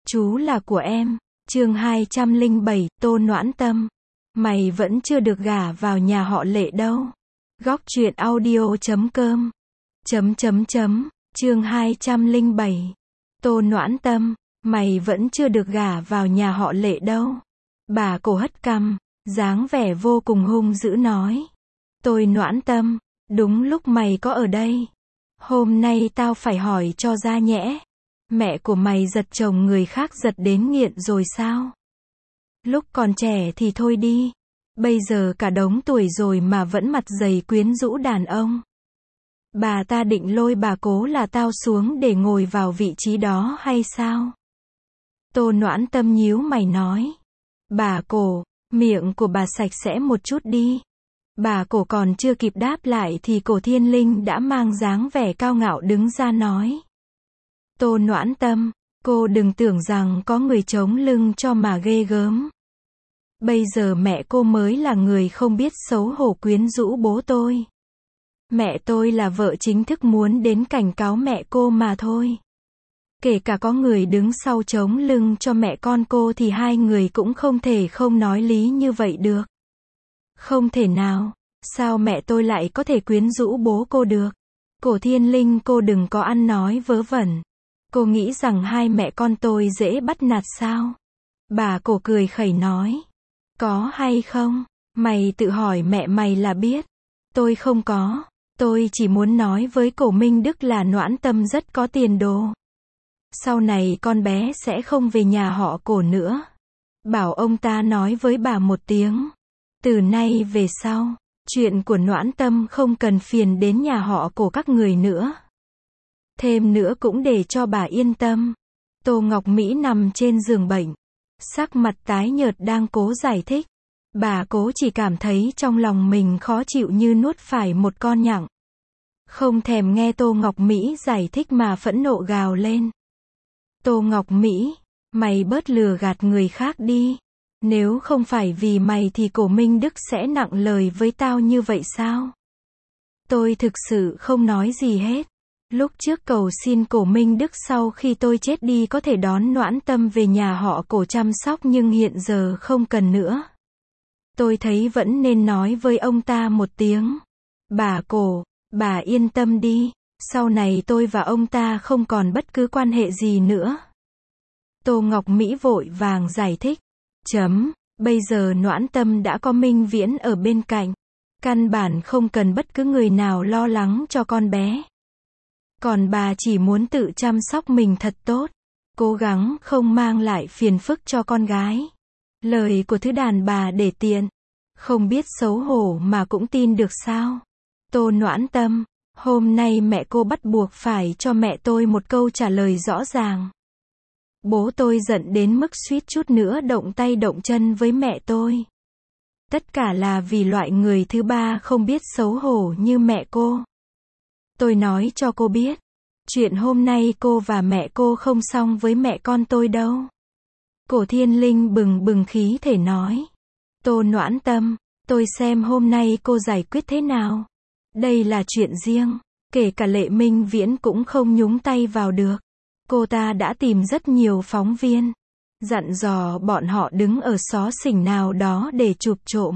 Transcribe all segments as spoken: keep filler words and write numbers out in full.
Chú là của em. Chương hai trăm lẻ bảy, Tô Noãn Tâm. Mày vẫn chưa được gả vào nhà họ Lệ đâu. Góc truyện audio chấm com. Chấm chấm chấm. Chương hai trăm lẻ bảy. Tô Noãn Tâm, mày vẫn chưa được gả vào nhà họ Lệ đâu. Bà cổ hất cằm, dáng vẻ vô cùng hung dữ nói. Tôi Noãn Tâm, đúng lúc mày có ở đây. Hôm nay tao phải hỏi cho ra nhẽ. Mẹ của mày giật chồng người khác giật đến nghiện rồi sao? Lúc còn trẻ thì thôi đi. Bây giờ cả đống tuổi rồi mà vẫn mặt dày quyến rũ đàn ông. Bà ta định lôi bà cố là tao xuống để ngồi vào vị trí đó hay sao? Tô Noãn Tâm nhíu mày nói. Bà cổ, miệng của bà sạch sẽ một chút đi. Bà cổ còn chưa kịp đáp lại thì cổ Thiên Linh đã mang dáng vẻ cao ngạo đứng ra nói. Tô Noãn Tâm, cô đừng tưởng rằng có người chống lưng cho mà ghê gớm. Bây giờ mẹ cô mới là người không biết xấu hổ quyến rũ bố tôi. Mẹ tôi là vợ chính thức muốn đến cảnh cáo mẹ cô mà thôi. Kể cả có người đứng sau chống lưng cho mẹ con cô thì hai người cũng không thể không nói lý như vậy được. Không thể nào, sao mẹ tôi lại có thể quyến rũ bố cô được? Cổ Thiên Linh, cô đừng có ăn nói vớ vẩn. Cô nghĩ rằng hai mẹ con tôi dễ bắt nạt sao? Bà cổ cười khẩy nói. Có hay không? Mày tự hỏi mẹ mày là biết. Tôi không có. Tôi chỉ muốn nói với cổ Minh Đức là Noãn Tâm rất có tiền đồ. Sau này con bé sẽ không về nhà họ Cổ nữa. Bảo ông ta nói với bà một tiếng. Từ nay về sau, chuyện của Noãn Tâm không cần phiền đến nhà họ Cổ các người nữa. Thêm nữa cũng để cho bà yên tâm. Tô Ngọc Mỹ nằm trên giường bệnh. Sắc mặt tái nhợt đang cố giải thích. Bà cố chỉ cảm thấy trong lòng mình khó chịu như nuốt phải một con nhặng. Không thèm nghe Tô Ngọc Mỹ giải thích mà phẫn nộ gào lên. Tô Ngọc Mỹ, mày bớt lừa gạt người khác đi. Nếu không phải vì mày thì cổ Minh Đức sẽ nặng lời với tao như vậy sao? Tôi thực sự không nói gì hết. Lúc trước cầu xin cổ Minh Đức sau khi tôi chết đi có thể đón Noãn Tâm về nhà họ Cổ chăm sóc nhưng hiện giờ không cần nữa. Tôi thấy vẫn nên nói với ông ta một tiếng. Bà Cổ, bà yên tâm đi, sau này tôi và ông ta không còn bất cứ quan hệ gì nữa. Tô Ngọc Mỹ vội vàng giải thích. Chấm, bây giờ Noãn Tâm đã có Minh Viễn ở bên cạnh. Căn bản không cần bất cứ người nào lo lắng cho con bé. Còn bà chỉ muốn tự chăm sóc mình thật tốt. Cố gắng không mang lại phiền phức cho con gái. Lời của thứ đàn bà để tiện. Không biết xấu hổ mà cũng tin được sao? Tô Noãn Tâm, hôm nay mẹ cô bắt buộc phải cho mẹ tôi một câu trả lời rõ ràng. Bố tôi giận đến mức suýt chút nữa động tay động chân với mẹ tôi. Tất cả là vì loại người thứ ba không biết xấu hổ như mẹ cô. Tôi nói cho cô biết, chuyện hôm nay cô và mẹ cô không xong với mẹ con tôi đâu. Cổ Thiên Linh bừng bừng khí thể nói. Tô Noãn Tâm, tôi xem hôm nay cô giải quyết thế nào. Đây là chuyện riêng, kể cả Lệ Minh Viễn cũng không nhúng tay vào được. Cô ta đã tìm rất nhiều phóng viên, dặn dò bọn họ đứng ở xó xỉnh nào đó để chụp trộm.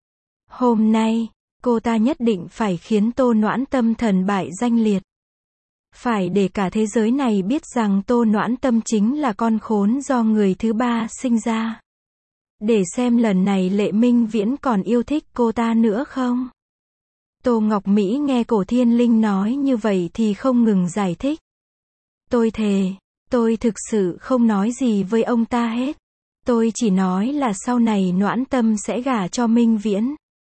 Hôm nay, cô ta nhất định phải khiến Tô Noãn Tâm thần bại danh liệt. Phải để cả thế giới này biết rằng Tô Noãn Tâm chính là con khốn do người thứ ba sinh ra. Để xem lần này Lệ Minh Viễn còn yêu thích cô ta nữa không? Tô Ngọc Mỹ nghe cổ Thiên Linh nói như vậy thì không ngừng giải thích. Tôi thề, tôi thực sự không nói gì với ông ta hết. Tôi chỉ nói là sau này Noãn Tâm sẽ gả cho Minh Viễn.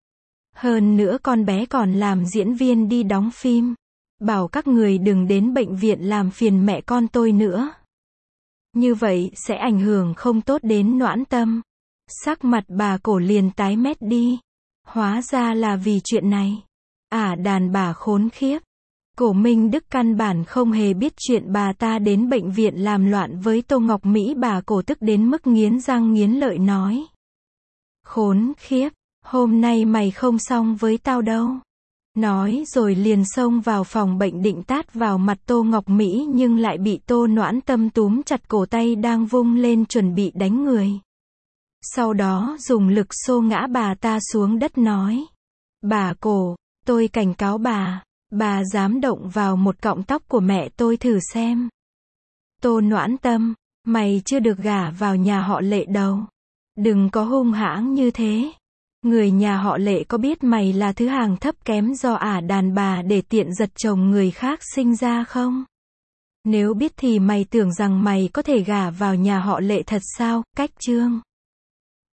Hơn nữa con bé còn làm diễn viên đi đóng phim. Bảo các người đừng đến bệnh viện làm phiền mẹ con tôi nữa. Như vậy sẽ ảnh hưởng không tốt đến Noãn Tâm. Sắc mặt bà cổ liền tái mét đi. Hóa ra là vì chuyện này. À, đàn bà khốn khiếp. Cổ Minh Đức căn bản không hề biết chuyện bà ta đến bệnh viện làm loạn với Tô Ngọc Mỹ. Bà cổ tức đến mức nghiến răng nghiến lợi nói. Khốn khiếp, hôm nay mày không xong với tao đâu. Nói rồi liền xông vào phòng bệnh định tát vào mặt Tô Ngọc Mỹ nhưng lại bị Tô Noãn Tâm túm chặt cổ tay đang vung lên chuẩn bị đánh người. Sau đó dùng lực xô ngã bà ta xuống đất nói. Bà cổ, tôi cảnh cáo bà, bà dám động vào một cọng tóc của mẹ tôi thử xem. Tô Noãn Tâm, mày chưa được gả vào nhà họ Lệ đâu. Đừng có hung hãng như thế. Người nhà họ Lệ có biết mày là thứ hàng thấp kém do ả đàn bà để tiện giật chồng người khác sinh ra không? Nếu biết thì mày tưởng rằng mày có thể gả vào nhà họ Lệ thật sao? Cách chương